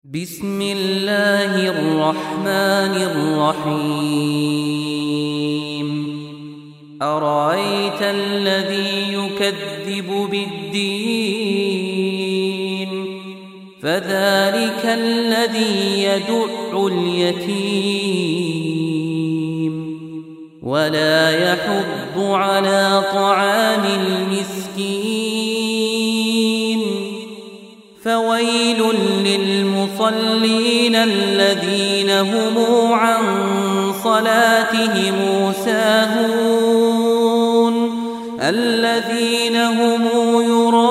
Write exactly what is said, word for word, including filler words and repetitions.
بسم الله الرحمن الرحيم أرأيت الذي يكذب بالدين فذلك الذي يدع اليتيم ولا يحض على طعام المسكين فويل للمصلين الذين هم عن صلاتهم ساهون الذين هم يراءون